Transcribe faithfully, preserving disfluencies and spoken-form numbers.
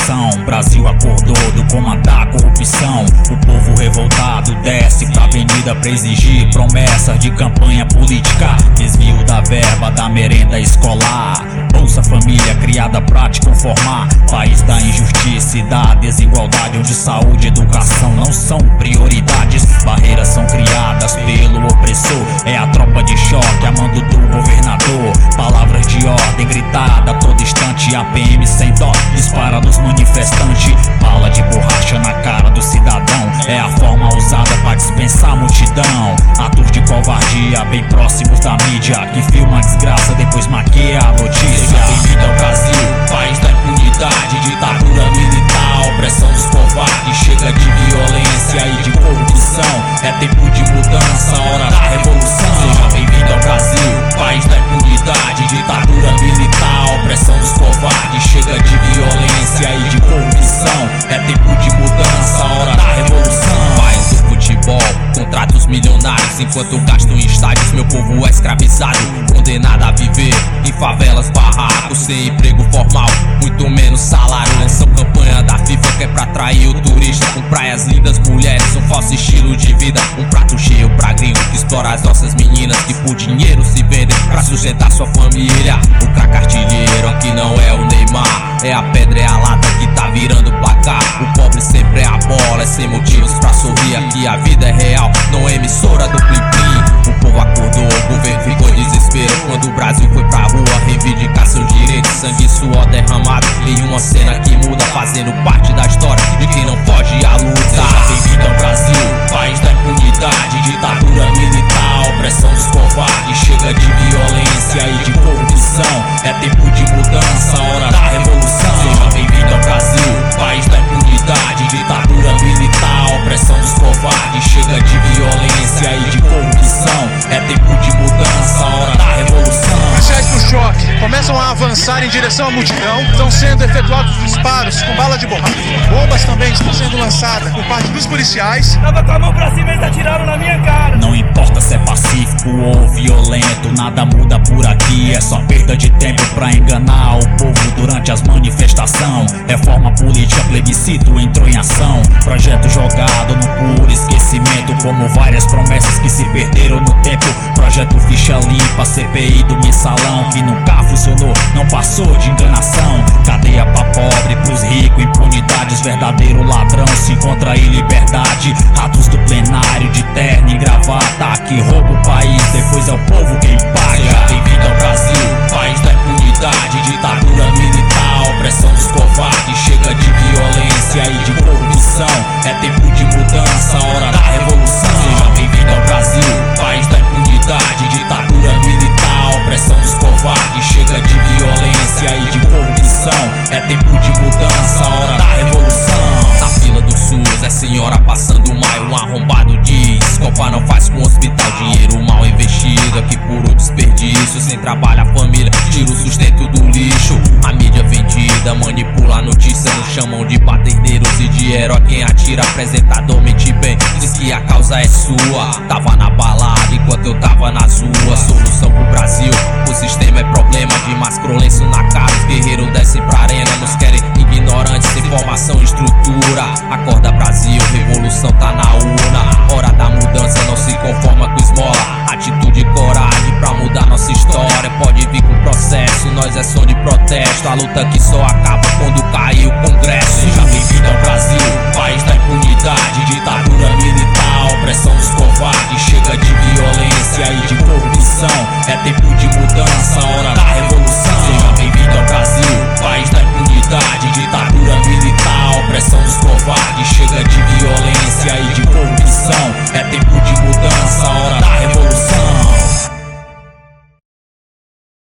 nação. Brasil acordou do comandar a corrupção. O povo revoltado desce pra avenida pra exigir promessas de campanha política. Desvio da verba da merenda escolar. Bolsa Família criada pra te conformar. País da injustiça e da desigualdade, onde saúde e educação não são prioridades. Barreiras são criadas pelo opressor. É a tropa de choque a mando do governador. Palavras de ordem gritada a todo instante. A P M sem dó dispara nos manifestantes. Bala de borracha na cara do cidadão. É a forma usada pra dispensar a multidão. Atos de covardia bem próximos da mídia, que filma a desgraça, depois maquia a notícia. Seja bem-vindo ao Brasil, país da impunidade. Ditadura militar, opressão dos covardes. Chega de violência e de corrupção. É tempo de mudança, hora da revolução. Seja bem-vindo ao Brasil, país da impunidade. Ditadura militar, opressão dos covardes. Chega de violência e de corrupção. É tempo de mudança, hora da revolução. País do futebol, contratos milionários. Enquanto gasto em estádios, meu povo é escravizado. Condenado a viver em favelas, barracos, sem emprego formal, muito menos salário. Lançam campanha da FIFA que é pra atrair o turista, com praias lindas, mulheres, um falso estilo de vida. Um prato cheio pra gringo que explora as nossas meninas, que por dinheiro se vendem pra sustentar sua família. O craque artilheiro aqui não é o Neymar, é a pedra, é a lata que tá virando placar. O pobre sempre é a bola, é sem motivos pra sorrir. Aqui a vida é real, não é emissora do Plim Plim. O povo acordou, o governo ficou em desespero quando o Brasil foi pra rua reivindicar seus direitos. Sangue e suor derramado em uma cena que muda, fazendo parte da história de quem não foge à luta. Seja bem-vindo ao Brasil, país da impunidade. Ditadura militar, opressão dos covardes. Chega de violência e de corrupção. É tempo de mudança, hora da revolução. Seja bem-vindo ao Brasil, país da impunidade. Ditadura militar, opressão dos covardes. Chega de violência e de corrupção. É tempo de mudança, hora da revolução. Policiais do choque começam a avançar em direção à multidão. Estão sendo efetuados disparos com bala de borracha. Bombas também estão sendo lançadas por parte dos policiais. Tava com a mão pra cima e eles atiraram na minha cara. Não importa se é pacífico ou violento, nada muda por aqui. É só perda de tempo pra enganar o povo durante as manifestações. Reforma política, plebiscito entrou em ação. Projeto jogado no puro esquecimento, como várias promessas que se perderam no tempo. Projeto ficha limpa, C P I do mensalão, que nunca funcionou, não passou de enganação. Cadeia pra pobre, pros ricos, impunidades. Verdadeiro ladrão se encontra em liberdade. Ratos do plenário de terno e gravata, que rouba o país, depois é o povo quem paga. Seja bem-vindo ao Brasil, país da impunidade. Ditadura militar, opressão dos covardes. Chega de violência e de corrupção. É tempo de mudança, hora da revolução. Seja bem-vindo ao Brasil, país da impunidade. Ditadura militar, opressão dos covardes. Chega de violência e de corrupção. É tempo de mudança, hora da revolução. Na fila do SUS é senhora passando mal, um arrombado diz: Copa não faz com hospital, dinheiro mal investido, aqui puro desperdício. Sem trabalho a família tira o sustento do lixo. A mídia vendida manipula a notícia, nos chamam de paterneiros e de herói. Quem atira apresentador mente bem, diz que a causa é sua. Tava na balada enquanto eu tava nas ruas. Solução pro Brasil, o sistema é problema. De máscara, lenço na cara, os guerreiros descem pra arena. Nos querem ignorantes, sem formação e estrutura. Acorda Brasil, revolução tá na urna. Hora da mudança, não se conforma com esmola. Atitude e coragem pra mudar nossa história. Pode vir com processo, nós é som de protesto. A luta que só acaba quando cair o Congresso. Seja bem-vindo ao Brasil, país da impunidade. Ditadura militar, opressão dos covardes. Chega de violência e de corrupção. É tempo de mudança, hora da revolução.